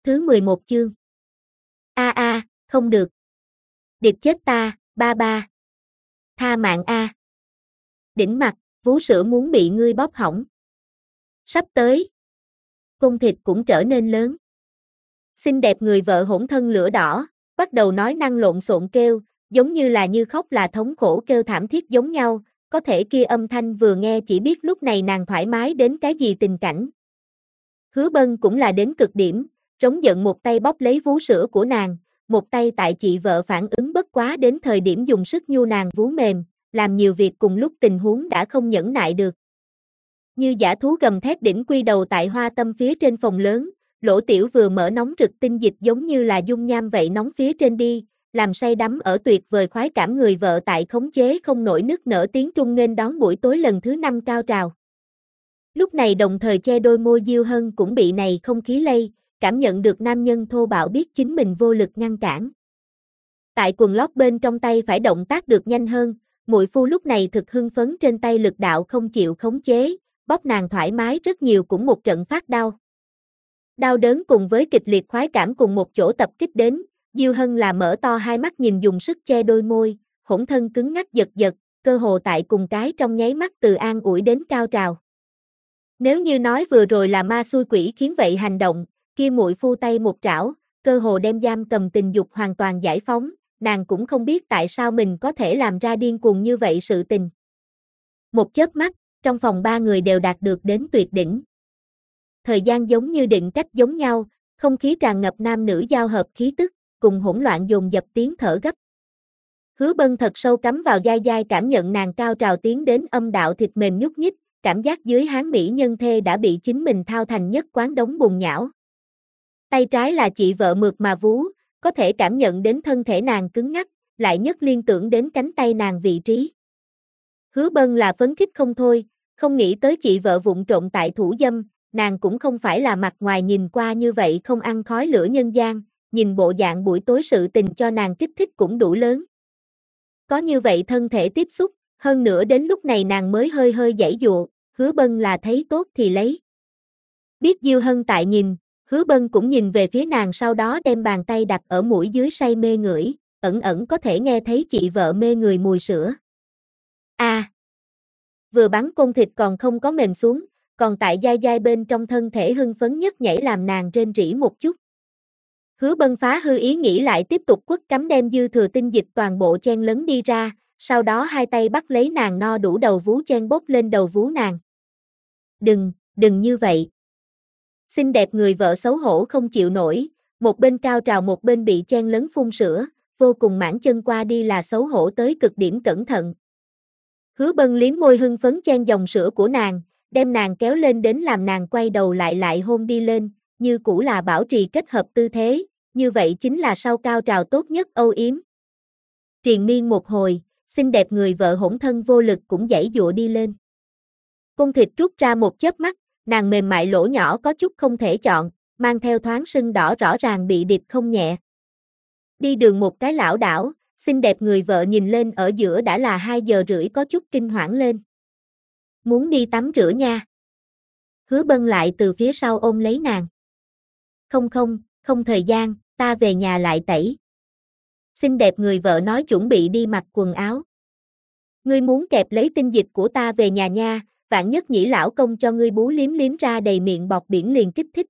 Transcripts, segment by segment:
Thứ 11 chương. Không được. Điệp chết ta, ba ba. Tha mạng a. Đỉnh mặt, vú sữa muốn bị ngươi bóp hỏng. Sắp tới. Cung thịt cũng trở nên lớn. Xinh đẹp người vợ hỗn thân lửa đỏ, bắt đầu nói năng lộn xộn kêu, giống như là như khóc là thống khổ kêu thảm thiết giống nhau, có thể kia âm thanh vừa nghe chỉ biết lúc này nàng thoải mái đến cái gì tình cảnh. Hứa Bân cũng là đến cực điểm, trống giận một tay bóp lấy vú sữa của nàng, một tay tại chị vợ phản ứng bất quá đến thời điểm dùng sức nhu nàng vú mềm, làm nhiều việc cùng lúc tình huống đã không nhẫn nại được. Như dã thú gầm thét đỉnh quy đầu tại hoa tâm phía trên phòng lớn, lỗ tiểu vừa mở nóng rực tinh dịch giống như là dung nham vậy nóng phía trên đi, làm say đắm ở tuyệt vời khoái cảm người vợ tại khống chế không nổi nức nở tiếng trung nghênh đón buổi tối lần thứ 5 cao trào. Lúc này đồng thời che đôi môi Diêu Hân cũng bị này không khí lây, cảm nhận được nam nhân thô bạo biết chính mình vô lực ngăn cản. Tại quần lót bên trong tay phải động tác được nhanh hơn, muội phu lúc này thực hưng phấn trên tay lực đạo không chịu khống chế, bóp nàng thoải mái rất nhiều cũng một trận phát đau. Đau đớn cùng với kịch liệt khoái cảm cùng một chỗ tập kích đến, Diêu Hân là mở to hai mắt nhìn dùng sức che đôi môi, hỗn thân cứng ngắc giật giật, cơ hồ tại cùng cái trong nháy mắt từ an ủi đến cao trào. Nếu như nói vừa rồi là ma xui quỷ khiến vậy hành động, kia muội phu tay một trảo, cơ hồ đem giam cầm tình dục hoàn toàn giải phóng, nàng cũng không biết tại sao mình có thể làm ra điên cuồng như vậy sự tình. Một chớp mắt, trong phòng ba người đều đạt được đến tuyệt đỉnh. Thời gian giống như định cách giống nhau, không khí tràn ngập nam nữ giao hợp khí tức, cùng hỗn loạn dồn dập tiếng thở gấp. Hứa Bân thật sâu cắm vào dai dai cảm nhận nàng cao trào tiến đến âm đạo thịt mềm nhúc nhích, cảm giác dưới hán mỹ nhân thê đã bị chính mình thao thành nhất quán đống bùn nhão. Tay trái là chị vợ mượt mà vú, có thể cảm nhận đến thân thể nàng cứng ngắc, lại nhất liên tưởng đến cánh tay nàng vị trí. Hứa Bân là phấn khích không thôi, không nghĩ tới chị vợ vụng trộm tại thủ dâm, nàng cũng không phải là mặt ngoài nhìn qua như vậy không ăn khói lửa nhân gian, nhìn bộ dạng buổi tối sự tình cho nàng kích thích cũng đủ lớn. Có như vậy thân thể tiếp xúc, hơn nữa đến lúc này nàng mới hơi hơi giãy giụa, Hứa Bân là thấy tốt thì lấy. Biết Diêu Hân tại nhìn, Hứa Bân cũng nhìn về phía nàng sau đó đem bàn tay đặt ở mũi dưới say mê ngửi, ẩn ẩn có thể nghe thấy chị vợ mê người mùi sữa. Vừa bắn côn thịt còn không có mềm xuống, còn tại dai dai bên trong thân thể hưng phấn nhất nhảy làm nàng rên rỉ một chút. Hứa Bân phá hư ý nghĩ lại tiếp tục quất cắm đem dư thừa tinh dịch toàn bộ chen lấn đi ra, sau đó hai tay bắt lấy nàng no đủ đầu vú chen bốc lên đầu vú nàng. Đừng như vậy. Xinh đẹp người vợ xấu hổ không chịu nổi, một bên cao trào một bên bị chen lấn phun sữa, vô cùng mãn chân qua đi là xấu hổ tới cực điểm cẩn thận. Hứa Bân liếm môi hưng phấn chen dòng sữa của nàng, đem nàng kéo lên đến làm nàng quay đầu lại hôn đi lên, như cũ là bảo trì kết hợp tư thế, như vậy chính là sau cao trào tốt nhất âu yếm. Triền miên một hồi, xinh đẹp người vợ hỗn thân vô lực cũng giãy giụa đi lên. Cung thịt rút ra một chớp mắt, nàng mềm mại lỗ nhỏ có chút không thể chọn, mang theo thoáng sưng đỏ rõ ràng bị điệp không nhẹ. Đi đường một cái lảo đảo, xinh đẹp người vợ nhìn lên ở giữa đã là 2 giờ rưỡi có chút kinh hoảng lên. Muốn đi tắm rửa nha. Hứa Bân lại từ phía sau ôm lấy nàng. Không thời gian, ta về nhà lại tẩy. Xinh đẹp người vợ nói chuẩn bị đi mặc quần áo. Ngươi muốn kẹp lấy tinh dịch của ta về nhà nha, vạn nhất nhĩ lão công cho ngươi bú liếm liếm ra đầy miệng bọt biển liền kích thích.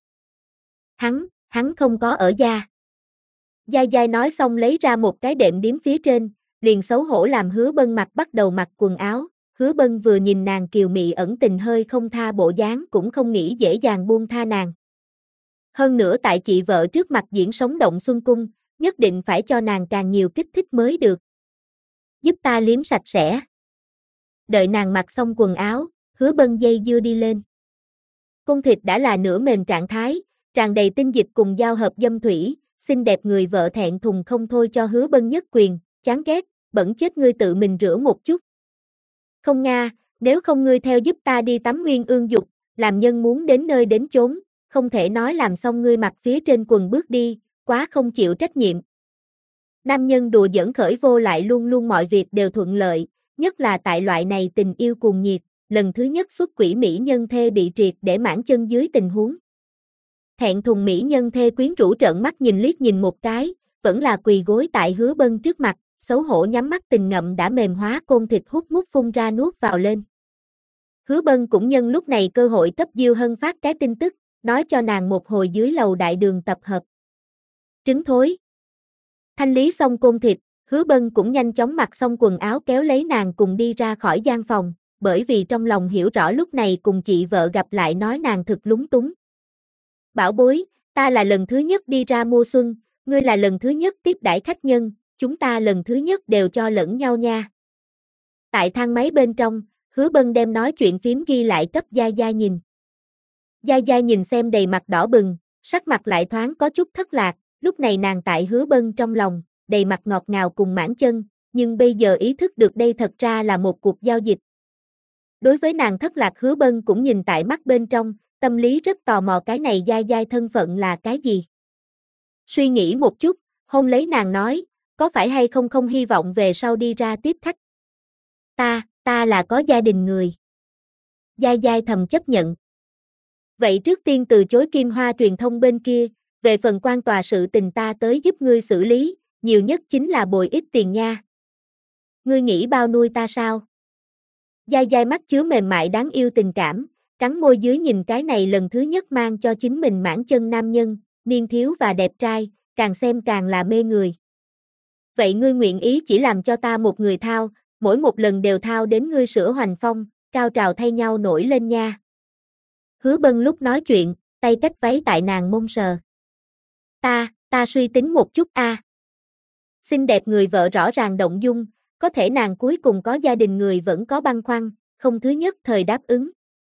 Hắn không có ở gia. Dai dai nói xong lấy ra một cái đệm điếm phía trên, liền xấu hổ làm Hứa Bân bắt đầu mặc quần áo. Hứa Bân vừa nhìn nàng kiều mị ẩn tình hơi không tha bộ dáng cũng không nghĩ dễ dàng buông tha nàng. Hơn nữa tại chị vợ trước mặt diễn sống động xuân cung, nhất định phải cho nàng càng nhiều kích thích mới được. Giúp ta liếm sạch sẽ. Đợi nàng mặc xong quần áo, Hứa Bân dây dưa đi lên. Cung thịt đã là nửa mềm trạng thái, tràn đầy tinh dịch cùng giao hợp dâm thủy, xinh đẹp người vợ thẹn thùng không thôi cho Hứa Bân nhất quyền, chán ghét, bẩn chết ngươi tự mình rửa một chút. Không nga, nếu không ngươi theo giúp ta đi tắm nguyên ương dục, làm nhân muốn đến nơi đến chốn, không thể nói làm xong ngươi mặc phía trên quần bước đi, quá không chịu trách nhiệm. Nam nhân đùa giỡn khởi vô lại luôn luôn mọi việc đều thuận lợi, nhất là tại loại này tình yêu cuồng nhiệt, lần thứ nhất xuất quỷ mỹ nhân thê bị triệt để mãn chân dưới tình huống. Thẹn thùng mỹ nhân thê quyến rũ trợn mắt nhìn liếc nhìn một cái, vẫn là quỳ gối tại Hứa Bân trước mặt, xấu hổ nhắm mắt tình ngậm đã mềm hóa côn thịt hút mút phun ra nuốt vào lên. Hứa Bân cũng nhân lúc này cơ hội cấp Diêu Hân phát cái tin tức, nói cho nàng một hồi dưới lầu đại đường tập hợp. Trứng thối. Thanh lý xong côn thịt, Hứa Bân cũng nhanh chóng mặc xong quần áo kéo lấy nàng cùng đi ra khỏi gian phòng, bởi vì trong lòng hiểu rõ lúc này cùng chị vợ gặp lại nói nàng thực lúng túng. Bảo bối, ta là lần thứ nhất đi ra mua xuân, ngươi là lần thứ nhất tiếp đãi khách nhân, chúng ta lần thứ nhất đều cho lẫn nhau nha. Tại thang máy bên trong, Hứa Bân đem nói chuyện phím ghi lại cấp Gia Gia nhìn. Gia Gia nhìn xem đầy mặt đỏ bừng, sắc mặt lại thoáng có chút thất lạc, lúc này nàng tại Hứa Bân trong lòng, đầy mặt ngọt ngào cùng mãn chân, nhưng bây giờ ý thức được đây thật ra là một cuộc giao dịch. Đối với nàng thất lạc Hứa Bân cũng nhìn tại mắt bên trong, tâm lý rất tò mò cái này Gia Gia thân phận là cái gì. Suy nghĩ một chút, hôn lấy nàng nói, có phải hay không không hy vọng về sau đi ra tiếp khách. Ta là có gia đình người. Gia Gia thầm chấp nhận. Vậy trước tiên từ chối Kim Hoa truyền thông bên kia, về phần quan tòa sự tình ta tới giúp ngươi xử lý, nhiều nhất chính là bồi ít tiền nha. Ngươi nghĩ bao nuôi ta sao? Gia Gia mắt chứa mềm mại đáng yêu tình cảm, cắn môi dưới nhìn cái này lần thứ nhất mang cho chính mình mãn chân nam nhân, niên thiếu và đẹp trai, càng xem càng là mê người. Vậy ngươi nguyện ý chỉ làm cho ta một người thao, mỗi một lần đều thao đến ngươi sữa hoành phong, cao trào thay nhau nổi lên nha. Hứa Bân lúc nói chuyện, tay cách váy tại nàng mông sờ. Ta suy tính một chút a. Xinh đẹp người vợ rõ ràng động dung, có thể nàng cuối cùng có gia đình người vẫn có băn khoăn, không thứ nhất thời đáp ứng.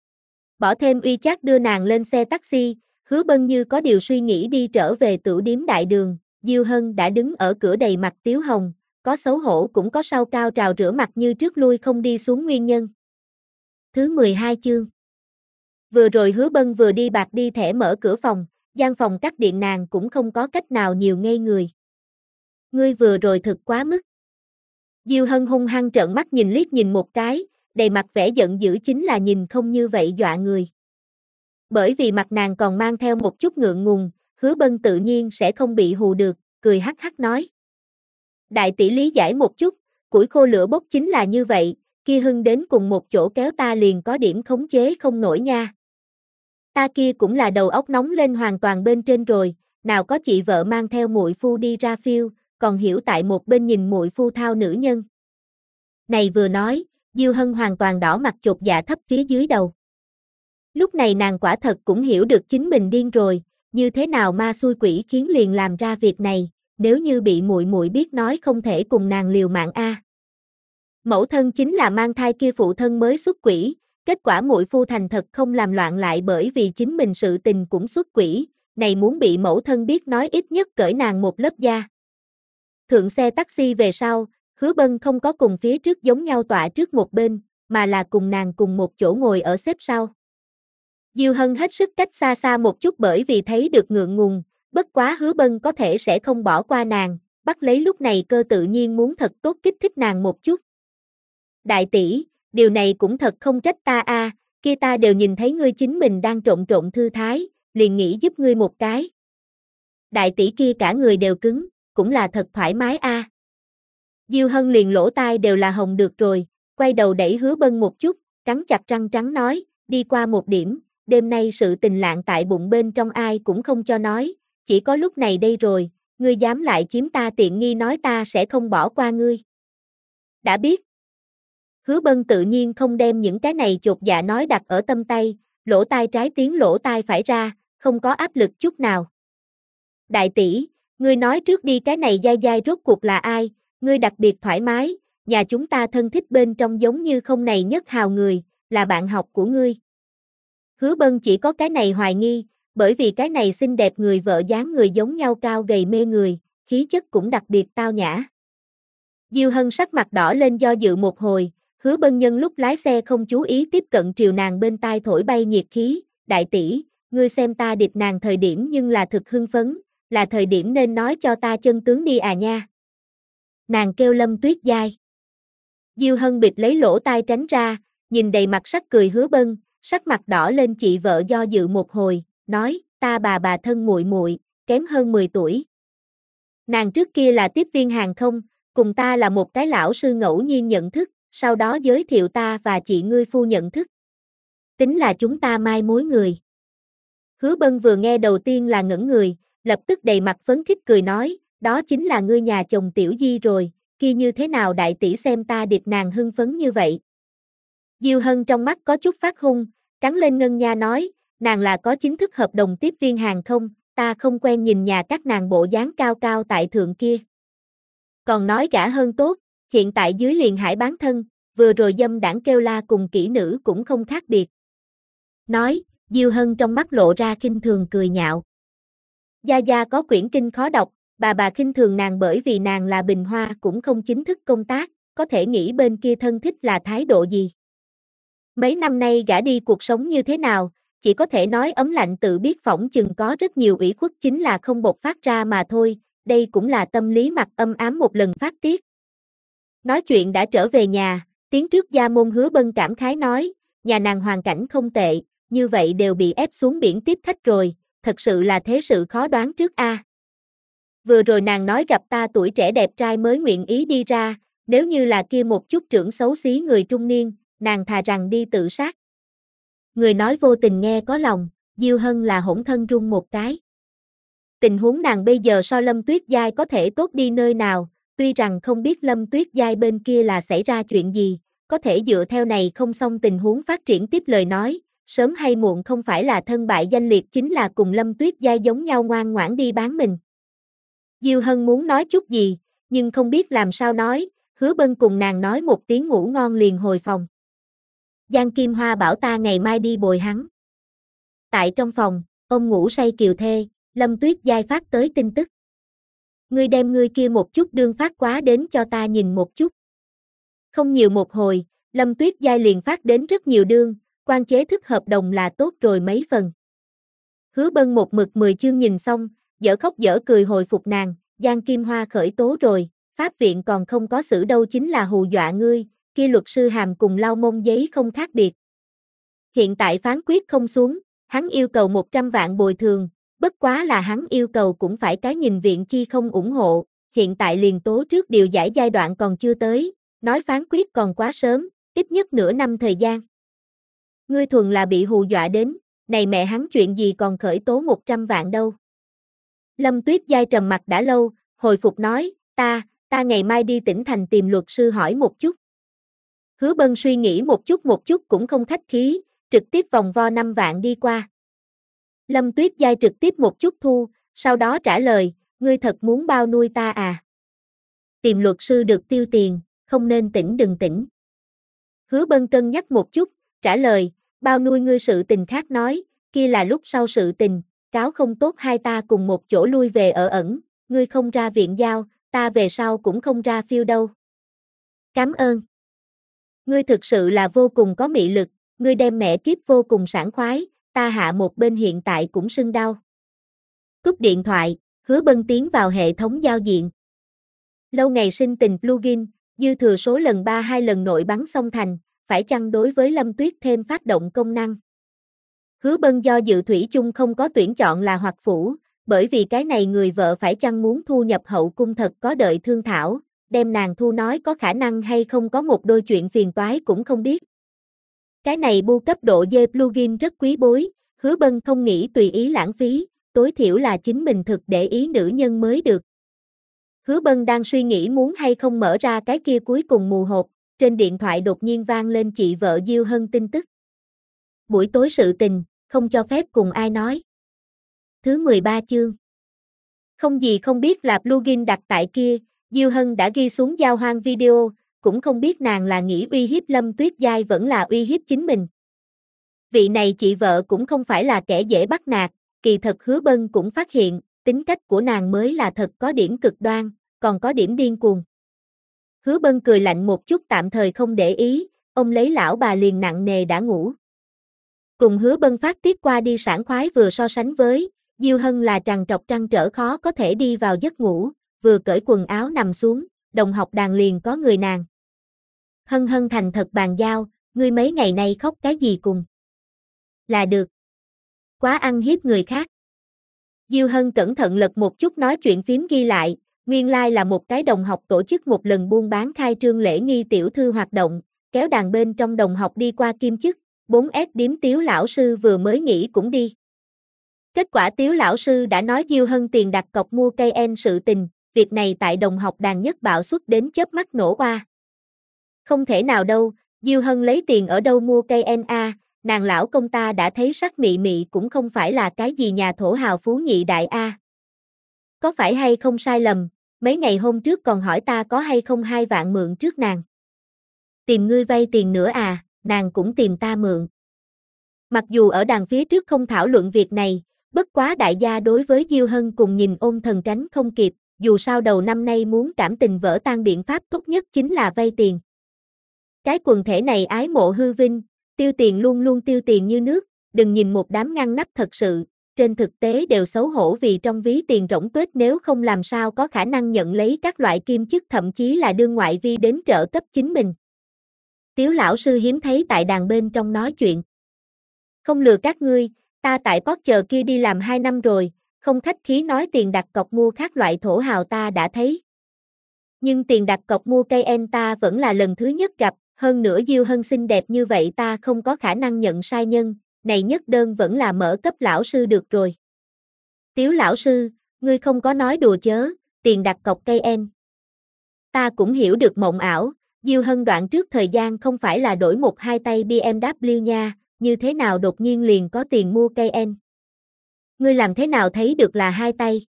Bỏ thêm WeChat đưa nàng lên xe taxi, Hứa Bân như có điều suy nghĩ đi trở về tửu điếm đại đường, Diêu Hân đã đứng ở cửa đầy mặt tiếu hồng, có xấu hổ cũng có sau cao trào rửa mặt như trước lui không đi xuống nguyên nhân. Thứ 12 chương. Vừa rồi Hứa Bân vừa đi bạc đi thẻ mở cửa phòng, gian phòng cắt điện nàng cũng không có cách nào nhiều ngây người. Ngươi vừa rồi thực quá mức. Diêu Hân hung hăng trợn mắt nhìn liếc nhìn một cái, đầy mặt vẻ giận dữ chính là nhìn không như vậy dọa người. Bởi vì mặt nàng còn mang theo một chút ngượng ngùng, Hứa Bân tự nhiên sẽ không bị hù được, cười hắc hắc nói. Đại tỷ lý giải một chút, củi khô lửa bốc chính là như vậy, kia Hưng đến cùng một chỗ kéo ta liền có điểm khống chế không nổi nha. Ta kia cũng là đầu óc nóng lên hoàn toàn bên trên rồi, nào có chị vợ mang theo muội phu đi ra phiêu, còn hiểu tại một bên nhìn muội phu thao nữ nhân. Này vừa nói, Diêu Hân hoàn toàn đỏ mặt chột dạ thấp phía dưới đầu. Lúc này nàng quả thật cũng hiểu được chính mình điên rồi, như thế nào ma xui quỷ khiến liền làm ra việc này, nếu như bị muội muội biết nói không thể cùng nàng liều mạng a. Mẫu thân chính là mang thai kia phụ thân mới xuất quỷ, kết quả muội phu thành thật không làm loạn lại bởi vì chính mình sự tình cũng xuất quỷ, này muốn bị mẫu thân biết nói ít nhất cởi nàng một lớp da. Thượng xe taxi về sau, Hứa Bân không có cùng phía trước giống nhau tọa trước một bên, mà là cùng nàng cùng một chỗ ngồi ở xếp sau. Diêu Hân hết sức cách xa xa một chút bởi vì thấy được ngượng ngùng, bất quá Hứa Bân có thể sẽ không bỏ qua nàng, bắt lấy lúc này cơ tự nhiên muốn thật tốt kích thích nàng một chút. Đại tỷ, điều này cũng thật không trách ta a, kia ta đều nhìn thấy ngươi chính mình đang trộn trộn thư thái, liền nghĩ giúp ngươi một cái. Đại tỷ kia cả người đều cứng, cũng là thật thoải mái a. Diêu Hân liền lỗ tai đều là hồng được rồi, quay đầu đẩy Hứa Bân một chút, cắn chặt răng trắng nói, đi qua một điểm, đêm nay sự tình lạng tại bụng bên trong ai cũng không cho nói, chỉ có lúc này đây rồi, ngươi dám lại chiếm ta tiện nghi nói ta sẽ không bỏ qua ngươi. Đã biết. Hứa Bân tự nhiên không đem những cái này chột dạ nói đặt ở tâm tay, lỗ tai trái tiếng lỗ tai phải ra, không có áp lực chút nào. Đại tỷ, ngươi nói trước đi cái này dai dai rốt cuộc là ai, ngươi đặc biệt thoải mái, nhà chúng ta thân thích bên trong giống như không này nhất hào người, là bạn học của ngươi. Hứa Bân chỉ có cái này hoài nghi, bởi vì cái này xinh đẹp người vợ dáng người giống nhau cao gầy mê người, khí chất cũng đặc biệt tao nhã. Diêu Hân sắc mặt đỏ lên do dự một hồi, Hứa Bân nhân lúc lái xe không chú ý tiếp cận triều nàng bên tai thổi bay nhiệt khí, đại tỷ, ngươi xem ta địch nàng thời điểm nhưng là thực hưng phấn, là thời điểm nên nói cho ta chân tướng đi à nha. Nàng kêu Lâm Tuyết Giai. Diêu Hân bịt lấy lỗ tai tránh ra, nhìn đầy mặt sắc cười Hứa Bân, sắc mặt đỏ lên chị vợ do dự một hồi, nói, ta bà thân muội muội, kém hơn 10 tuổi. Nàng trước kia là tiếp viên hàng không, cùng ta là một cái lão sư ngẫu nhiên nhận thức, sau đó giới thiệu ta và chị ngươi phu nhận thức. Tính là chúng ta mai mối người. Hứa Bân vừa nghe đầu tiên là ngẩn người, lập tức đầy mặt phấn khích cười nói, đó chính là ngươi nhà chồng Tiểu Di rồi, kia như thế nào đại tỷ xem ta điệp nàng hưng phấn như vậy. Diêu Hân trong mắt có chút phát hung, cắn lên ngân nha nói, nàng là có chính thức hợp đồng tiếp viên hàng không, ta không quen nhìn nhà các nàng bộ dáng cao cao tại thượng kia. Còn nói gả hơn tốt, hiện tại dưới liền hải bán thân, vừa rồi dâm đảng kêu la cùng kỹ nữ cũng không khác biệt. Nói, Diêu Hân trong mắt lộ ra khinh thường cười nhạo. Gia Gia có quyển kinh khó đọc, bà khinh thường nàng bởi vì nàng là bình hoa cũng không chính thức công tác, có thể nghĩ bên kia thân thích là thái độ gì. Mấy năm nay gả đi cuộc sống như thế nào, chỉ có thể nói ấm lạnh tự biết phỏng chừng có rất nhiều ủy khuất chính là không bộc phát ra mà thôi, đây cũng là tâm lý mặt âm ám một lần phát tiết. Nói chuyện đã trở về nhà, tiến trước gia môn Hứa Bân cảm khái nói, nhà nàng hoàn cảnh không tệ, như vậy đều bị ép xuống biển tiếp khách rồi, thật sự là thế sự khó đoán trước a. Vừa rồi nàng nói gặp ta tuổi trẻ đẹp trai mới nguyện ý đi ra, nếu như là kia một chút trưởng xấu xí người trung niên, nàng thà rằng đi tự sát. Người nói vô tình nghe có lòng, Diêu Hân là hỗn thân run một cái. Tình huống nàng bây giờ so Lâm Tuyết Giai có thể tốt đi nơi nào, tuy rằng không biết Lâm Tuyết Giai bên kia là xảy ra chuyện gì, có thể dựa theo này không xong tình huống phát triển tiếp lời nói, sớm hay muộn không phải là thân bại danh liệt chính là cùng Lâm Tuyết Giai giống nhau ngoan ngoãn đi bán mình. Diêu Hân muốn nói chút gì, nhưng không biết làm sao nói, Hứa Bân cùng nàng nói một tiếng ngủ ngon liền hồi phòng. Giang Kim Hoa bảo ta ngày mai đi bồi hắn. Tại trong phòng, ông ngủ say kiều thê, Lâm Tuyết Giai phát tới tin tức. Ngươi đem ngươi kia một chút đương phát quá đến cho ta nhìn một chút. Không nhiều một hồi, Lâm Tuyết Giai liền phát đến rất nhiều đương, quan chế thức hợp đồng là tốt rồi mấy phần. Hứa Bân một mực 10 chương nhìn xong, dở khóc dở cười hồi phục nàng, Giang Kim Hoa khởi tố rồi, pháp viện còn không có xử đâu chính là hù dọa ngươi, kia luật sư hàm cùng lau mông giấy không khác biệt. Hiện tại phán quyết không xuống, hắn yêu cầu 100 vạn bồi thường, bất quá là hắn yêu cầu cũng phải cái nhìn viện chi không ủng hộ, hiện tại liền tố trước điều giải giai đoạn còn chưa tới, nói phán quyết còn quá sớm, ít nhất nửa năm thời gian. Ngươi thuần là bị hù dọa đến, này mẹ hắn chuyện gì còn khởi tố 100 vạn đâu. Lâm Tuyết Giai trầm mặt đã lâu, hồi phục nói, ta ngày mai đi tỉnh thành tìm luật sư hỏi một chút. Hứa Bân suy nghĩ một chút cũng không khách khí, trực tiếp vòng vo 5 vạn đi qua. Lâm Tuyết Giai trực tiếp một chút thu, sau đó trả lời, ngươi thật muốn bao nuôi ta à? Tìm luật sư được tiêu tiền, không nên tỉnh đừng tỉnh. Hứa Bân cân nhắc một chút, trả lời, bao nuôi ngươi sự tình khác nói, kia là lúc sau sự tình, cáo không tốt hai ta cùng một chỗ lui về ở ẩn, ngươi không ra viện giao, ta về sau cũng không ra phiêu đâu. Cảm ơn. Ngươi thực sự là vô cùng có mị lực, ngươi đem mẹ kiếp vô cùng sảng khoái, ta hạ một bên hiện tại cũng sưng đau. Cúp điện thoại, Hứa Bân tiến vào hệ thống giao diện. Lâu ngày sinh tình plugin, dư thừa số lần 2 lần nội bắn xong thành, phải chăng đối với Lâm Tuyết thêm phát động công năng. Hứa Bân do dự thủy chung không có tuyển chọn là hoặc phủ, bởi vì cái này người vợ phải chăng muốn thu nhập hậu cung thật có đợi thương thảo, đem nàng thu nói có khả năng hay không có một đôi chuyện phiền toái cũng không biết. Cái này bu cấp độ dê plugin rất quý bối, Hứa Bân không nghĩ tùy ý lãng phí, tối thiểu là chính mình thực để ý nữ nhân mới được. Hứa Bân đang suy nghĩ muốn hay không mở ra cái kia cuối cùng mù hộp, trên điện thoại đột nhiên vang lên chị vợ Diêu Hân tin tức. Buổi tối sự tình, không cho phép cùng ai nói. Thứ 13 chương. Không gì không biết là plugin đặt tại kia, Diêu Hân đã ghi xuống giao hoang video, cũng không biết nàng là nghĩ uy hiếp Lâm Tuyết Giai vẫn là uy hiếp chính mình. Vị này chị vợ cũng không phải là kẻ dễ bắt nạt, kỳ thật Hứa Bân cũng phát hiện, tính cách của nàng mới là thật có điểm cực đoan, còn có điểm điên cuồng. Hứa Bân cười lạnh một chút tạm thời không để ý, ông lấy lão bà liền nặng nề đã ngủ. Cùng Hứa Bân phát tiết qua đi sảng khoái vừa so sánh với, Diêu Hân là trằn trọc trăn trở khó có thể đi vào giấc ngủ, vừa cởi quần áo nằm xuống, đồng học đàn liền có người nàng. Hân Hân thành thật bàn giao, ngươi mấy ngày nay khóc cái gì cùng? Là được. Quá ăn hiếp người khác. Diêu Hân cẩn thận lật một chút nói chuyện phím ghi lại, nguyên lai là một cái đồng học tổ chức một lần buôn bán khai trương lễ nghi tiểu thư hoạt động, kéo đàn bên trong đồng học đi qua kim chức, 4S điếm Tiếu lão sư vừa mới nghỉ cũng đi. Kết quả Tiếu lão sư đã nói Diêu Hân tiền đặt cọc mua cây en sự tình, việc này tại đồng học đàn nhất bạo suất đến chớp mắt nổ oa. Không thể nào đâu, Diêu Hân lấy tiền ở đâu mua cây en a, nàng lão công ta đã thấy sắc mị mị cũng không phải là cái gì nhà thổ hào phú nhị đại a. Có phải hay không sai lầm, mấy ngày hôm trước còn hỏi ta có hay không 2 vạn mượn trước nàng. Tìm ngươi vay tiền nữa à, nàng cũng tìm ta mượn. Mặc dù ở đàn phía trước không thảo luận việc này, bất quá đại gia đối với Diêu Hân cùng nhìn ôn thần tránh không kịp, dù sao đầu năm nay muốn cảm tình vỡ tan biện pháp tốt nhất chính là vay tiền. Cái quần thể này ái mộ hư vinh, tiêu tiền luôn luôn tiêu tiền như nước, đừng nhìn một đám ngăn nắp thật sự, trên thực tế đều xấu hổ vì trong ví tiền rỗng tuếch nếu không làm sao có khả năng nhận lấy các loại kim chức thậm chí là đương ngoại vi đến trợ cấp chính mình. Tiếu lão sư hiếm thấy tại đàn bên trong nói chuyện. Không lừa các ngươi, ta tại Porsche kia đi làm 2 năm rồi, không khách khí nói tiền đặt cọc mua các loại thổ hào ta đã thấy. Nhưng tiền đặt cọc mua cây en ta vẫn là lần thứ nhất gặp, hơn nữa Diêu Hân xinh đẹp như vậy ta không có khả năng nhận sai nhân, này nhất đơn vẫn là mở cấp lão sư được rồi. Tiếu lão sư, ngươi không có nói đùa chớ, tiền đặt cọc cây en. Ta cũng hiểu được mộng ảo, Diêu Hân đoạn trước thời gian không phải là đổi 1-2 tay BMW nha, như thế nào đột nhiên liền có tiền mua cây en. Ngươi làm thế nào thấy được là 2 tay?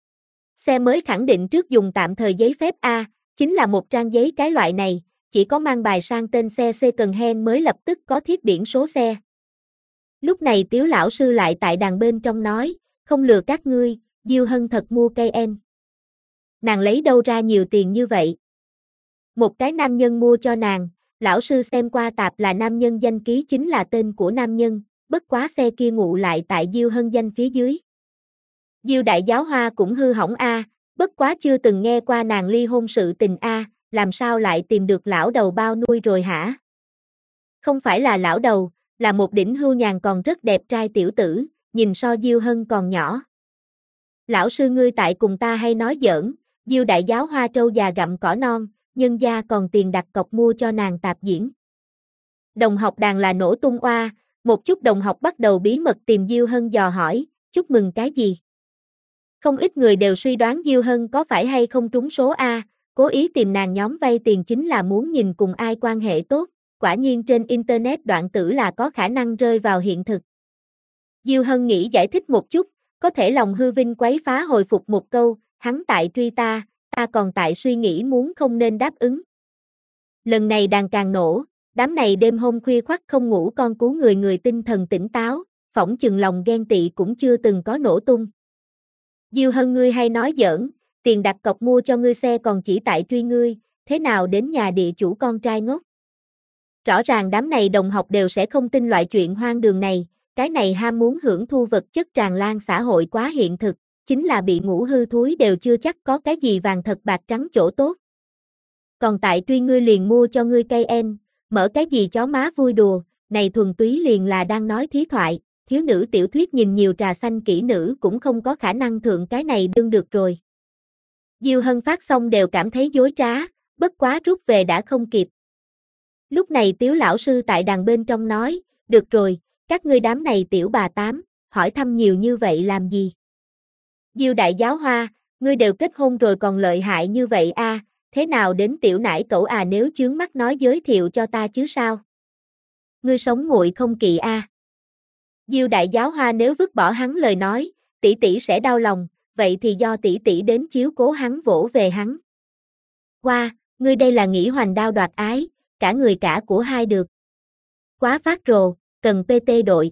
Xe mới khẳng định trước dùng tạm thời giấy phép A, chính là một trang giấy cái loại này, chỉ có mang bài sang tên xe second hand mới lập tức có thiết biển số xe. Lúc này Tiếu lão sư lại tại đàn bên trong nói, không lừa các ngươi, Diêu Hân thật mua cây en. Nàng lấy đâu ra nhiều tiền như vậy? Một cái nam nhân mua cho nàng, lão sư xem qua tạp là nam nhân danh ký chính là tên của nam nhân, bất quá xe kia ngụ lại tại Diêu Hân danh phía dưới. Diêu đại giáo hoa cũng hư hỏng a, bất quá chưa từng nghe qua nàng ly hôn sự tình a, làm sao lại tìm được lão đầu bao nuôi rồi hả? Không phải là lão đầu, là một đỉnh hưu nhàn còn rất đẹp trai tiểu tử, nhìn so Diêu Hân còn nhỏ. Lão sư ngươi tại cùng ta hay nói giỡn, Diêu đại giáo hoa trâu già gặm cỏ non, nhân gia còn tiền đặt cọc mua cho nàng tạp diễn. Đồng học đàn là nổ tung oa, một chút đồng học bắt đầu bí mật tìm Diêu Hân dò hỏi, chúc mừng cái gì? Không ít người đều suy đoán Diêu Hân có phải hay không trúng số A, cố ý tìm nàng nhóm vay tiền chính là muốn nhìn cùng ai quan hệ tốt, quả nhiên trên internet đoạn tử là có khả năng rơi vào hiện thực. Diêu Hân nghĩ giải thích một chút, có thể lòng hư vinh quấy phá hồi phục một câu, hắn tại truy ta còn tại suy nghĩ muốn không nên đáp ứng. Lần này đàn càng nổ, đám này đêm hôm khuya khoắt không ngủ con cú người tinh thần tỉnh táo, phỏng chừng lòng ghen tị cũng chưa từng có nổ tung. Diêu Hân ngươi hay nói giỡn, tiền đặt cọc mua cho ngươi xe còn chỉ tại truy ngươi, thế nào đến nhà địa chủ con trai ngốc. Rõ ràng đám này đồng học đều sẽ không tin loại chuyện hoang đường này, cái này ham muốn hưởng thu vật chất tràn lan xã hội quá hiện thực, chính là bị ngủ hư thúi đều chưa chắc có cái gì vàng thật bạc trắng chỗ tốt. Còn tại truy ngươi liền mua cho ngươi cây en, mở cái gì chó má vui đùa, này thuần túy liền là đang nói thí thoại, thiếu nữ tiểu thuyết nhìn nhiều trà xanh kỹ nữ cũng không có khả năng thượng cái này đương được rồi. Diêu Hân phát xong đều cảm thấy dối trá, bất quá rút về đã không kịp. Lúc này Tiếu lão sư tại đàn bên trong nói, được rồi, các ngươi đám này tiểu bà tám, hỏi thăm nhiều như vậy làm gì? Diêu đại giáo hoa, ngươi đều kết hôn rồi còn lợi hại như vậy a, thế nào đến tiểu nải cẩu à nếu chướng mắt nói giới thiệu cho ta chứ sao? Ngươi sống nguội không kỵ a. Diêu đại giáo hoa nếu vứt bỏ hắn lời nói, tỷ tỷ sẽ đau lòng, vậy thì do tỷ tỷ đến chiếu cố hắn vỗ về hắn. Wow, ngươi đây là nghĩ hoành đao đoạt ái, cả người cả của hai được. Quá phát rồ, cần PT đội.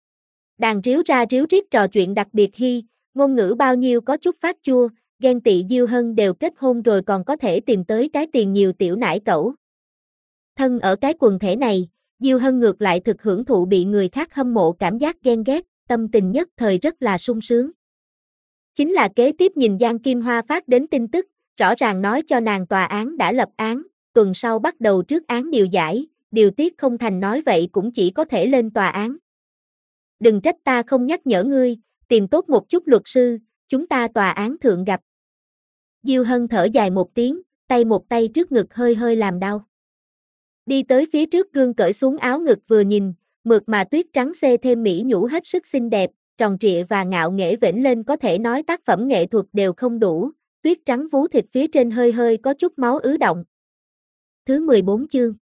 Đàn ríu ra ríu rít trò chuyện đặc biệt hi, ngôn ngữ bao nhiêu có chút phát chua, ghen tị Diêu Hân đều kết hôn rồi còn có thể tìm tới cái tiền nhiều tiểu nải cẩu. Thân ở cái quần thể này, Diêu Hân ngược lại thực hưởng thụ bị người khác hâm mộ cảm giác ghen ghét, tâm tình nhất thời rất là sung sướng. Chính là kế tiếp nhìn Giang Kim Hoa phát đến tin tức, rõ ràng nói cho nàng tòa án đã lập án, tuần sau bắt đầu trước án điều giải, điều tiết không thành nói vậy cũng chỉ có thể lên tòa án. Đừng trách ta không nhắc nhở ngươi, Tìm tốt một chút luật sư, chúng ta tòa án thượng gặp. Diêu Hân thở dài một tiếng, tay một tay trước ngực hơi hơi làm đau. Đi tới phía trước gương cởi xuống áo ngực vừa nhìn, mượt mà tuyết trắng xê thêm mỹ nhũ hết sức xinh đẹp, tròn trịa và ngạo nghễ vểnh lên có thể nói tác phẩm nghệ thuật đều không đủ, tuyết trắng vú thịt phía trên hơi hơi có chút máu ứ động. Thứ 14 chương.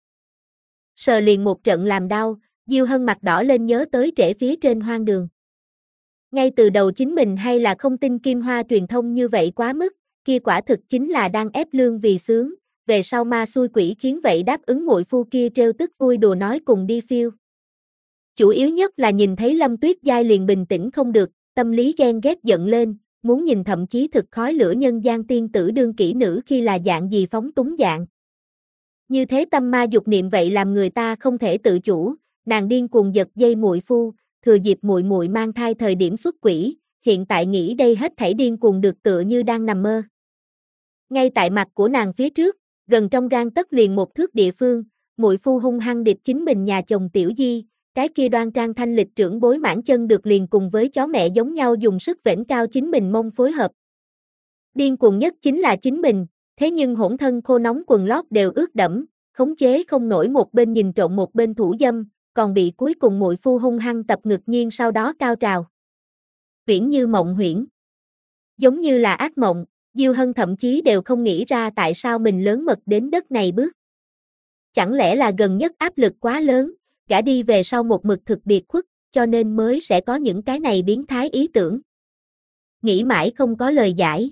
Sờ liền một trận làm đau, Diêu Hân mặt đỏ lên nhớ tới trễ phía trên hoang đường. Ngay từ đầu chính mình hay là không tin Kim Hoa truyền thông như vậy quá mức, kia quả thực chính là đang ép lương vì sướng, về sau ma xui quỷ khiến vậy đáp ứng muội phu kia trêu tức vui đùa nói cùng đi phiêu. Chủ yếu nhất là nhìn thấy Lâm Tuyết Giai liền bình tĩnh không được, tâm lý ghen ghét giận lên, muốn nhìn thậm chí thực khói lửa nhân gian tiên tử đương kỹ nữ khi là dạng gì phóng túng dạng. Như thế tâm ma dục niệm vậy làm người ta không thể tự chủ, nàng điên cuồng giật dây muội phu, thừa dịp muội muội mang thai thời điểm xuất quỷ, hiện tại nghĩ đây hết thảy điên cuồng được tựa như đang nằm mơ. Ngay tại mặt của nàng phía trước, gần trong gang tấc liền một thước địa phương, muội phu hung hăng địch chính mình nhà chồng Tiểu Di, cái kia đoan trang thanh lịch trưởng bối mãn chân được liền cùng với chó mẹ giống nhau dùng sức vểnh cao chính mình mông phối hợp. Điên cuồng nhất chính là chính mình, thế nhưng hỗn thân khô nóng quần lót đều ướt đẫm, khống chế không nổi một bên nhìn trộm một bên thủ dâm, còn bị cuối cùng muội phu hung hăng tập ngực nhiên sau đó cao trào. Viễn như mộng huyễn. Giống như là ác mộng, Diêu Hân thậm chí đều không nghĩ ra tại sao mình lớn mật đến đất này bước. Chẳng lẽ là gần nhất áp lực quá lớn, gả đi về sau một mực thực biệt khuất, cho nên mới sẽ có những cái này biến thái ý tưởng. Nghĩ mãi không có lời giải.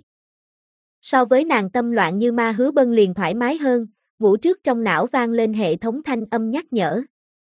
So với nàng tâm loạn như ma Hứa Bân liền thoải mái hơn, ngủ trước trong não vang lên hệ thống thanh âm nhắc nhở.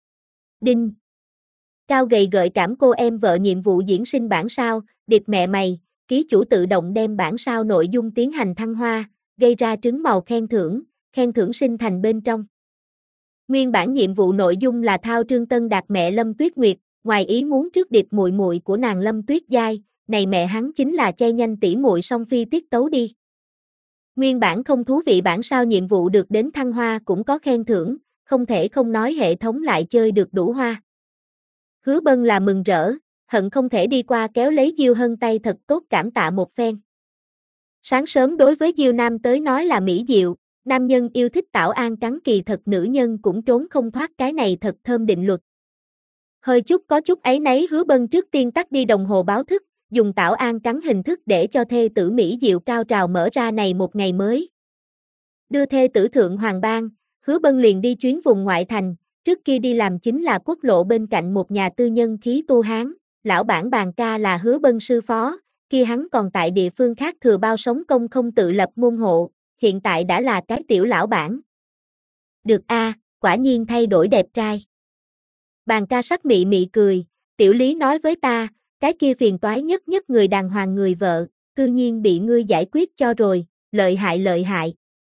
Đinh. Cao gầy gợi cảm cô em vợ nhiệm vụ diễn sinh bản sao, điệp mẹ mày, ký chủ tự động đem bản sao nội dung tiến hành thăng hoa, gây ra trứng màu khen thưởng sinh thành bên trong. Nguyên bản nhiệm vụ nội dung là thao Trương Tân Đạt mẹ Lâm Tuyết Nguyệt, ngoài ý muốn trước điệp muội muội của nàng Lâm Tuyết Giai, này mẹ hắn chính là chay nhanh tỉ muội song phi tiết tấu đi. Nguyên bản không thú vị bản sao nhiệm vụ được đến thăng hoa cũng có khen thưởng, không thể không nói hệ thống lại chơi được đủ hoa. Hứa Bân là mừng rỡ, hận không thể đi qua kéo lấy Diêu Hân tay thật tốt cảm tạ một phen. Sáng sớm đối với Diêu Nam tới nói là mỹ diệu, nam nhân yêu thích tảo an cắn kỳ thật nữ nhân cũng trốn không thoát cái này thật thơm định luật. Hơi chút có chút áy náy Hứa Bân trước tiên tắt đi đồng hồ báo thức, dùng tảo an cắn hình thức để cho thê tử mỹ diệu cao trào mở ra này một ngày mới. Đưa thê tử thượng hoàng bang, Hứa Bân liền đi chuyến vùng ngoại thành, trước kia đi làm chính là quốc lộ bên cạnh một nhà tư nhân khí tu hán, lão bản Bàn Ca là Hứa Bân sư phó, kia hắn còn tại địa phương khác thừa bao sống công không tự lập môn hộ, hiện tại đã là cái tiểu lão bản. Được a, quả nhiên thay đổi đẹp trai. Bàn Ca sắc mị mị cười, tiểu lý nói với ta, cái kia phiền toái nhất người đàng hoàng người vợ, cư nhiên bị ngươi giải quyết cho rồi, lợi hại lợi hại.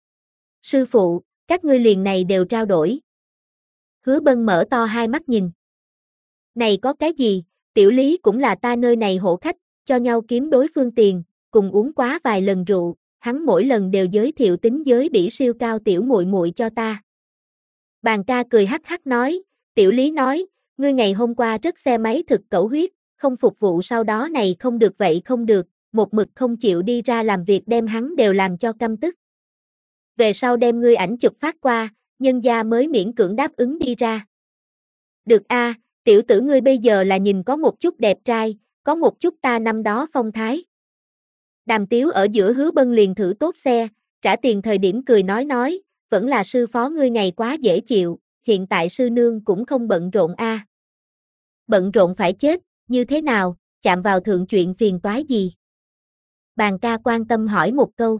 Sư phụ, các ngươi liền này đều trao đổi. Hứa Bân mở to hai mắt nhìn. Này có cái gì, tiểu lý cũng là ta nơi này hộ khách, cho nhau kiếm đối phương tiền, cùng uống quá vài lần rượu, hắn mỗi lần đều giới thiệu tính giới bỉ siêu cao tiểu muội muội cho ta. Bàn Ca cười hắc hắc nói, tiểu lý nói, ngươi ngày hôm qua rất xe máy thực cẩu huyết, không phục vụ sau đó này không được vậy không được, một mực không chịu đi ra làm việc đem hắn đều làm cho căm tức. Về sau đem ngươi ảnh chụp phát qua, nhân gia mới miễn cưỡng đáp ứng đi ra. Được a, tiểu tử ngươi bây giờ là nhìn có một chút đẹp trai, có một chút ta năm đó phong thái. Đàm Tiếu ở giữa Hứa Bân liền thử tốt xe, trả tiền thời điểm cười nói, vẫn là sư phó ngươi ngày quá dễ chịu, hiện tại sư nương cũng không bận rộn a. Bận rộn phải chết, như thế nào, chạm vào thượng chuyện phiền toái gì? Bàn Ca quan tâm hỏi một câu.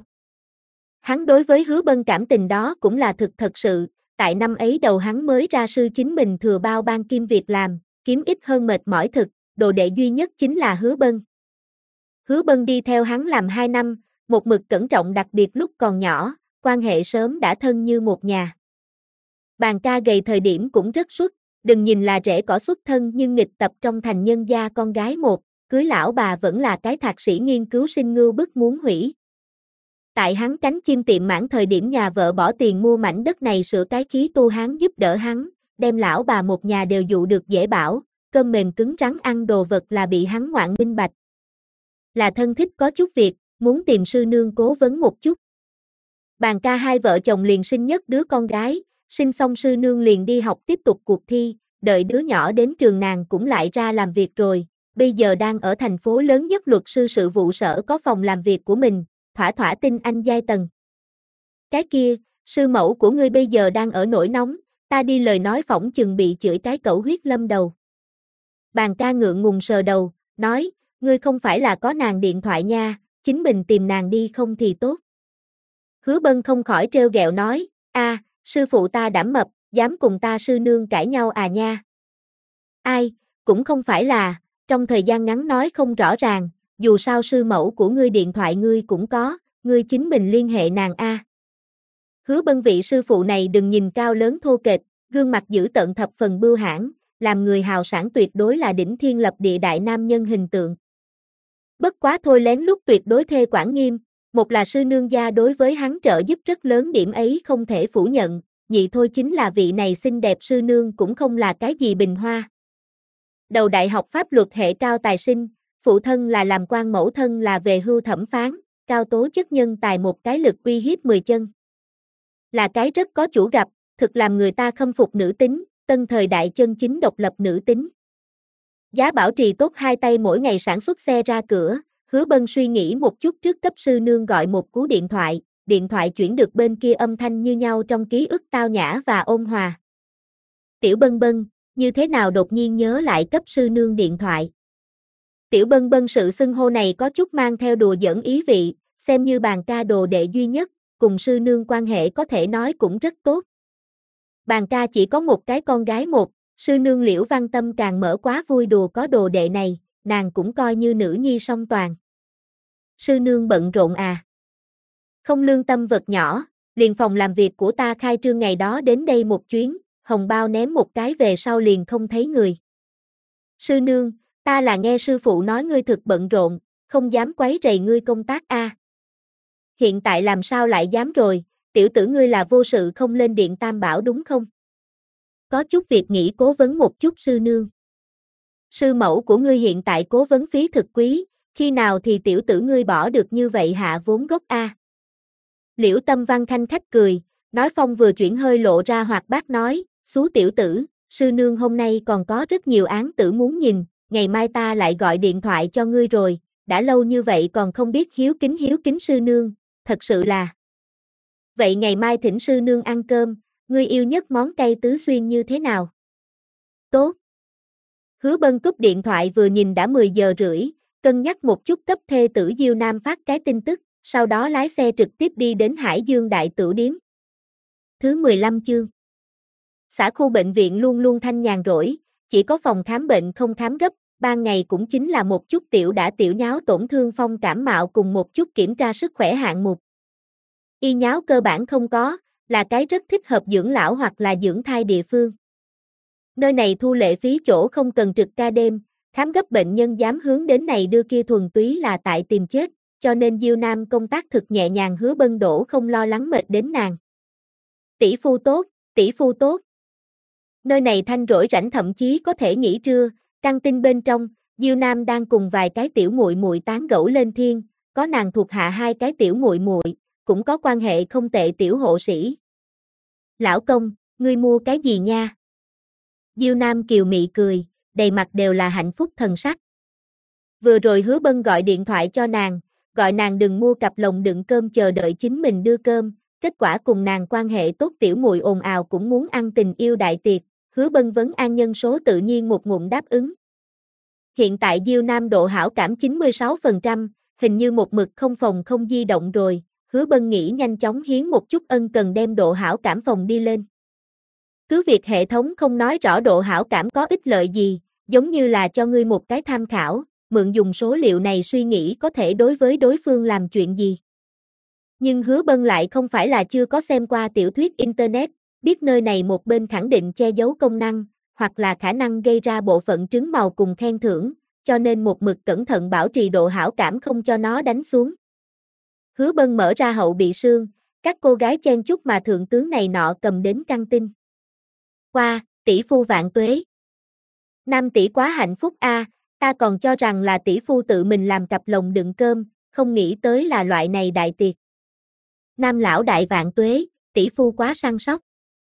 Hắn đối với Hứa Bân cảm tình đó cũng là thật sự, tại năm ấy đầu hắn mới ra sư chính mình thừa bao ban kim việc làm, kiếm ít hơn mệt mỏi thực, đồ đệ duy nhất chính là Hứa Bân. Hứa Bân đi theo hắn làm 2 năm, một mực cẩn trọng đặc biệt lúc còn nhỏ, quan hệ sớm đã thân như một nhà. Bàn Ca gầy thời điểm cũng rất xuất, đừng nhìn là rễ cỏ xuất thân nhưng nghịch tập trong thành nhân gia con gái một, cưới lão bà vẫn là cái thạc sĩ nghiên cứu sinh ngưu bức muốn hủy. Tại hắn cánh chim tiệm mãn thời điểm nhà vợ bỏ tiền mua mảnh đất này sửa cái khí tu hán giúp đỡ hắn, đem lão bà một nhà đều dụ được dễ bảo, cơm mềm cứng rắn ăn đồ vật là bị hắn ngoạn minh bạch. Là thân thích có chút việc, muốn tìm sư nương cố vấn một chút. Bàn ca hai vợ chồng liền sinh nhất đứa con gái, sinh xong sư nương liền đi học tiếp tục cuộc thi, đợi đứa nhỏ đến trường nàng cũng lại ra làm việc rồi, bây giờ đang ở thành phố lớn nhất luật sư sự vụ sở có phòng làm việc của mình, thỏa thỏa tin anh giai tầng. Cái kia, sư mẫu của ngươi bây giờ đang ở nổi nóng, ta đi lời nói phỏng chừng bị chửi cái cẩu huyết lâm đầu. Bàn ca ngượng ngùng sờ đầu, nói, ngươi không phải là có nàng điện thoại nha, chính mình tìm nàng đi không thì tốt. Hứa Bân không khỏi trêu ghẹo nói, sư phụ ta đảm mập, dám cùng ta sư nương cãi nhau à nha. Ai, cũng không phải là, trong thời gian ngắn nói không rõ ràng, dù sao sư mẫu của ngươi điện thoại ngươi cũng có, ngươi chính mình liên hệ nàng a. Hứa Bân vị sư phụ này đừng nhìn cao lớn thô kệch, gương mặt dữ tợn thập phần bưu hãn, làm người hào sảng tuyệt đối là đỉnh thiên lập địa đại nam nhân hình tượng. Bất quá thôi lén lút tuyệt đối thê quản nghiêm, một là sư nương gia đối với hắn trợ giúp rất lớn điểm ấy không thể phủ nhận, nhị thôi chính là vị này xinh đẹp sư nương cũng không là cái gì bình hoa. Đầu đại học pháp luật hệ cao tài sinh, phụ thân là làm quan mẫu thân là về hưu thẩm phán, cao tố chất nhân tài một cái lực uy hiếp 10 chân. Là cái rất có chủ gặp, thực làm người ta khâm phục nữ tính, tân thời đại chân chính độc lập nữ tính. Giá bảo trì tốt hai tay mỗi ngày sản xuất xe ra cửa, Hứa Bân suy nghĩ một chút trước cấp sư nương gọi một cú điện thoại chuyển được bên kia âm thanh như nhau trong ký ức tao nhã và ôn hòa. Tiểu Bân Bân, như thế nào đột nhiên nhớ lại cấp sư nương điện thoại? Tiểu Bân Bân sự xưng hô này có chút mang theo đùa giỡn ý vị, xem như bàn ca đồ đệ duy nhất, cùng sư nương quan hệ có thể nói cũng rất tốt. Bàn ca chỉ có một cái con gái một, sư nương Liễu Văn Tâm càng mở quá vui đùa có đồ đệ này, nàng cũng coi như nữ nhi song toàn. Sư nương bận rộn à? Không lương tâm vật nhỏ, liền phòng làm việc của ta khai trương ngày đó đến đây một chuyến, hồng bao ném một cái về sau liền không thấy người. Sư nương, ta là nghe sư phụ nói ngươi thực bận rộn, không dám quấy rầy ngươi công tác a. Hiện tại làm sao lại dám rồi, tiểu tử ngươi là vô sự không lên điện tam bảo đúng không? Có chút việc nghĩ cố vấn một chút sư nương. Sư mẫu của ngươi hiện tại cố vấn phí thực quý, khi nào thì tiểu tử ngươi bỏ được như vậy hạ vốn gốc a? Liễu Tâm Văn khanh khách cười, nói phong vừa chuyển hơi lộ ra hoạt bát nói, xú tiểu tử, sư nương hôm nay còn có rất nhiều án tử muốn nhìn, ngày mai ta lại gọi điện thoại cho ngươi rồi, đã lâu như vậy còn không biết hiếu kính sư nương, thật sự là. Vậy ngày mai thỉnh sư nương ăn cơm, ngươi yêu nhất món cay tứ xuyên như thế nào? Tốt. Hứa Bân cúp điện thoại vừa nhìn đã 10 giờ rưỡi, cân nhắc một chút cấp thê tử Diêu Nam phát cái tin tức, sau đó lái xe trực tiếp đi đến Hải Dương Đại Tửu Điếm. Thứ 15 chương. Xã khu bệnh viện luôn luôn thanh nhàn rỗi, chỉ có phòng khám bệnh không khám gấp, ban ngày cũng chính là một chút tiểu nháo tổn thương phong cảm mạo cùng một chút kiểm tra sức khỏe hạng mục. Y nháo cơ bản không có, là cái rất thích hợp dưỡng lão hoặc là dưỡng thai địa phương. Nơi này thu lệ phí chỗ không cần trực ca đêm, khám gấp bệnh nhân dám hướng đến này đưa kia thuần túy là tại tìm chết, cho nên Diêu Nam công tác thực nhẹ nhàng. Hứa Bân đổ không lo lắng mệt đến nàng. Tỷ phu tốt. Nơi này thanh rỗi rảnh thậm chí có thể nghỉ trưa, căng tin bên trong, Diêu Nam đang cùng vài cái tiểu muội muội tán gẫu lên thiên, có nàng thuộc hạ hai cái tiểu muội muội, cũng có quan hệ không tệ tiểu hộ sĩ. Lão công, ngươi mua cái gì nha? Diêu Nam kiều mị cười, đầy mặt đều là hạnh phúc thần sắc. Vừa rồi Hứa Bân gọi điện thoại cho nàng, gọi nàng đừng mua cặp lồng đựng cơm chờ đợi chính mình đưa cơm, kết quả cùng nàng quan hệ tốt tiểu muội ồn ào cũng muốn ăn tình yêu đại tiệc, Hứa Bân vấn an nhân số tự nhiên một ngụm đáp ứng. Hiện tại Diêu Nam độ hảo cảm 96%, hình như một mực không phòng không di động rồi, Hứa Bân nghĩ nhanh chóng hiến một chút ân cần đem độ hảo cảm phòng đi lên. Cứ việc hệ thống không nói rõ độ hảo cảm có ích lợi gì, giống như là cho ngươi một cái tham khảo, mượn dùng số liệu này suy nghĩ có thể đối với đối phương làm chuyện gì. Nhưng Hứa Bân lại không phải là chưa có xem qua tiểu thuyết Internet, biết nơi này một bên khẳng định che giấu công năng, hoặc là khả năng gây ra bộ phận trứng màu cùng khen thưởng, cho nên một mực cẩn thận bảo trì độ hảo cảm không cho nó đánh xuống. Hứa Bân mở ra hậu bị sương, các cô gái chen chúc mà thượng tướng này nọ cầm đến căng tin. Tỷ phu vạn tuế. Nam tỷ quá hạnh phúc a, ta còn cho rằng là tỷ phu tự mình làm cặp lồng đựng cơm, không nghĩ tới là loại này đại tiệc. Nam lão đại vạn tuế, tỷ phu quá săn sóc.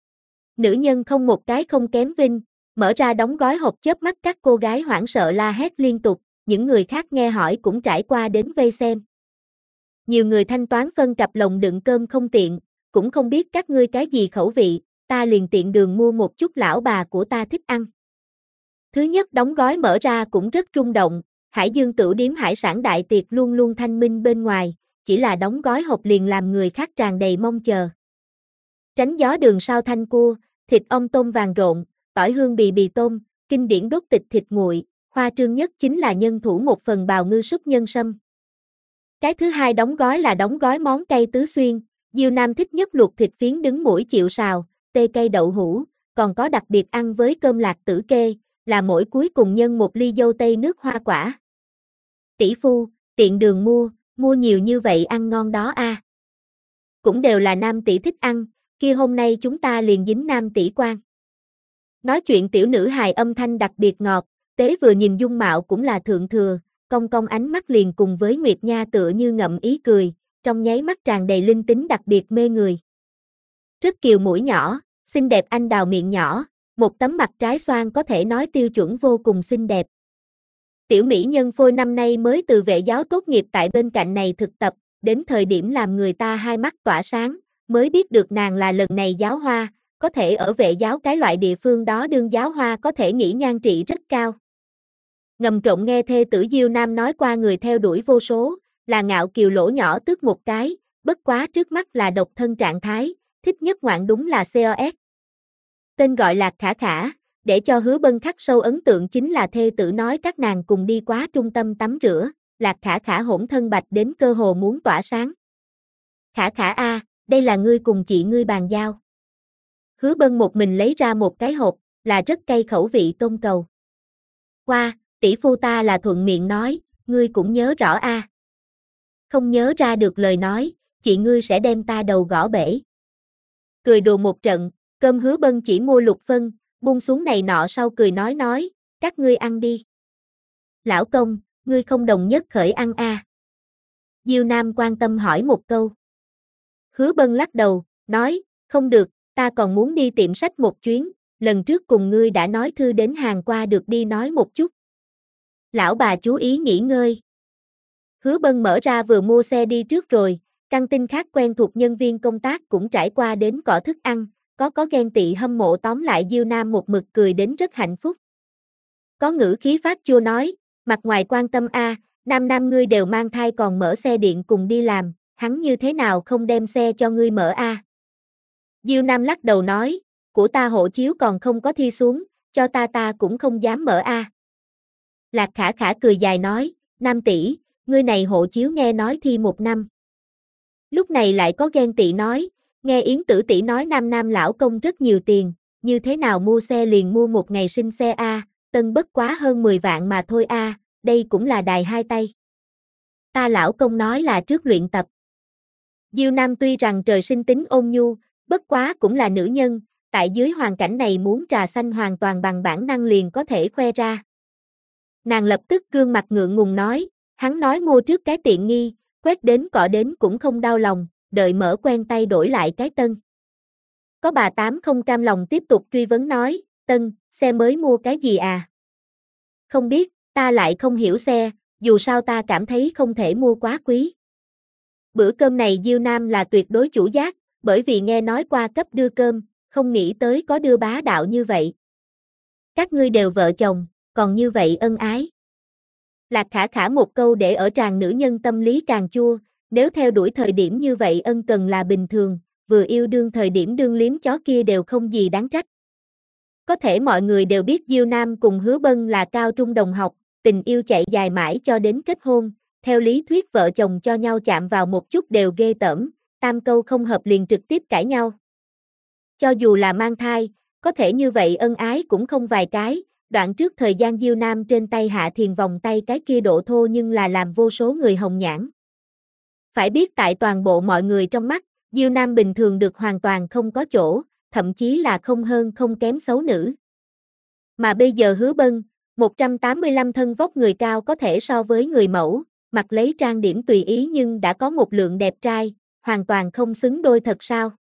Nữ nhân không một cái không kém vinh, mở ra đóng gói hộp chớp mắt các cô gái hoảng sợ la hét liên tục, những người khác nghe hỏi cũng trải qua đến vây xem. Nhiều người thanh toán phân cặp lồng đựng cơm không tiện, cũng không biết các ngươi cái gì khẩu vị, ta liền tiện đường mua một chút lão bà của ta thích ăn. Thứ nhất đóng gói mở ra cũng rất rung động, Hải Dương Tửu Điếm hải sản đại tiệc luôn luôn thanh minh bên ngoài, chỉ là đóng gói hộp liền làm người khác tràn đầy mong chờ. Tránh gió đường sao thanh cua, thịt ong tôm vàng rộn, tỏi hương bì bì tôm, kinh điển đốt tịch thịt nguội, khoa trương nhất chính là nhân thủ một phần bào ngư súp nhân sâm. Cái thứ hai đóng gói là đóng gói món cay tứ xuyên, Diêu Nam thích nhất luộc thịt phiến đứng mũi chịu sào, tê cây đậu hũ, còn có đặc biệt ăn với cơm lạc tử kê, là mỗi cuối cùng nhân một ly dâu tây nước hoa quả. Tỷ phu, tiện đường mua nhiều như vậy ăn ngon đó a. Cũng đều là Nam tỷ thích ăn, kia hôm nay chúng ta liền dính Nam tỷ quan. Nói chuyện tiểu nữ hài âm thanh đặc biệt ngọt, tế vừa nhìn dung mạo cũng là thượng thừa, cong cong ánh mắt liền cùng với Nguyệt Nha tựa như ngậm ý cười, trong nháy mắt tràn đầy linh tính đặc biệt mê người. Rất kiều mũi nhỏ, xinh đẹp anh đào miệng nhỏ, một tấm mặt trái xoan có thể nói tiêu chuẩn vô cùng xinh đẹp. Tiểu mỹ nhân phôi năm nay mới từ vệ giáo tốt nghiệp tại bên cạnh này thực tập, đến thời điểm làm người ta hai mắt tỏa sáng, mới biết được nàng là lần này giáo hoa, có thể ở vệ giáo cái loại địa phương đó đương giáo hoa có thể nghĩ nhan trị rất cao. Ngầm trộn nghe thê tử Diêu Nam nói qua người theo đuổi vô số, là ngạo kiều lỗ nhỏ tước một cái, bất quá trước mắt là độc thân trạng thái, thích nhất ngoạn đúng là COS. Tên gọi Lạc Khả Khả, để cho Hứa Bân khắc sâu ấn tượng chính là thê tử nói các nàng cùng đi quá trung tâm tắm rửa, Lạc Khả Khả hỗn thân bạch đến cơ hồ muốn tỏa sáng. Khả Khả a, đây là ngươi cùng chị ngươi bàn giao. Hứa Bân một mình lấy ra một cái hộp, là rất cay khẩu vị tôm cầu. Qua, tỷ phu ta là thuận miệng nói, ngươi cũng nhớ rõ a. Không nhớ ra được lời nói, chị ngươi sẽ đem ta đầu gõ bể. Cười đùa một trận, cơm Hứa Bân chỉ mua lục phân, buông xuống này nọ sau cười nói, các ngươi ăn đi. Lão công, ngươi không đồng nhất khởi ăn a? Diêu Nam quan tâm hỏi một câu. Hứa Bân lắc đầu, nói, không được, ta còn muốn đi tiệm sách một chuyến, lần trước cùng ngươi đã nói thư đến hàng qua được đi nói một chút. Lão bà chú ý nghỉ ngơi. Hứa Bân mở ra vừa mua xe đi trước rồi, căng tin khác quen thuộc nhân viên công tác cũng trải qua đến cọ thức ăn, có ghen tị hâm mộ tóm lại Diêu Nam một mực cười đến rất hạnh phúc. Có ngữ khí phát chua nói, mặt ngoài quan tâm a, nam ngươi đều mang thai còn mở xe điện cùng đi làm, hắn như thế nào không đem xe cho ngươi mở a? Diêu Nam lắc đầu nói, của ta hộ chiếu còn không có thi xuống, cho ta cũng không dám mở a. Lạc Khả Khả cười dài nói, Nam tỷ, ngươi này hộ chiếu nghe nói thi 1 năm. Lúc này lại có ghen tị nói, nghe Yến Tử tỷ nói nam lão công rất nhiều tiền, như thế nào mua xe liền mua một ngày sinh xe a, tân bất quá hơn 10 vạn mà thôi a, đây cũng là đài hai tay. Ta lão công nói là trước luyện tập. Diêu Nam tuy rằng trời sinh tính ôn nhu, bất quá cũng là nữ nhân, tại dưới hoàn cảnh này muốn trà xanh hoàn toàn bằng bản năng liền có thể khoe ra. Nàng lập tức gương mặt ngượng ngùng nói, hắn nói mua trước cái tiện nghi, quét đến cọ đến cũng không đau lòng, đợi mở quen tay đổi lại cái tân. Có bà Tám không cam lòng tiếp tục truy vấn nói, tân, xe mới mua cái gì à? Không biết, ta lại không hiểu xe, dù sao ta cảm thấy không thể mua quá quý. Bữa cơm này Diêu Nam là tuyệt đối chủ giác, bởi vì nghe nói qua cấp đưa cơm, không nghĩ tới có đưa bá đạo như vậy. Các ngươi đều vợ chồng, còn như vậy ân ái. Lạc Khả Khả một câu để ở tràn nữ nhân tâm lý càng chua, nếu theo đuổi thời điểm như vậy ân cần là bình thường, vừa yêu đương thời điểm đương liếm chó kia đều không gì đáng trách. Có thể mọi người đều biết Diêu Nam cùng Hứa Bân là cao trung đồng học, tình yêu chạy dài mãi cho đến kết hôn, theo lý thuyết vợ chồng cho nhau chạm vào một chút đều ghê tởm, tam câu không hợp liền trực tiếp cãi nhau. Cho dù là mang thai, có thể như vậy ân ái cũng không vài cái, đoạn trước thời gian Diêu Nam trên tay Hạ Thiền vòng tay cái kia độ thô nhưng là làm vô số người hồng nhãn. Phải biết tại toàn bộ mọi người trong mắt, Diêu Nam bình thường được hoàn toàn không có chỗ, thậm chí là không hơn không kém xấu nữ. Mà bây giờ Hứa Bân, 185 thân vóc người cao có thể so với người mẫu, mặc lấy trang điểm tùy ý nhưng đã có một lượng đẹp trai, hoàn toàn không xứng đôi thật sao?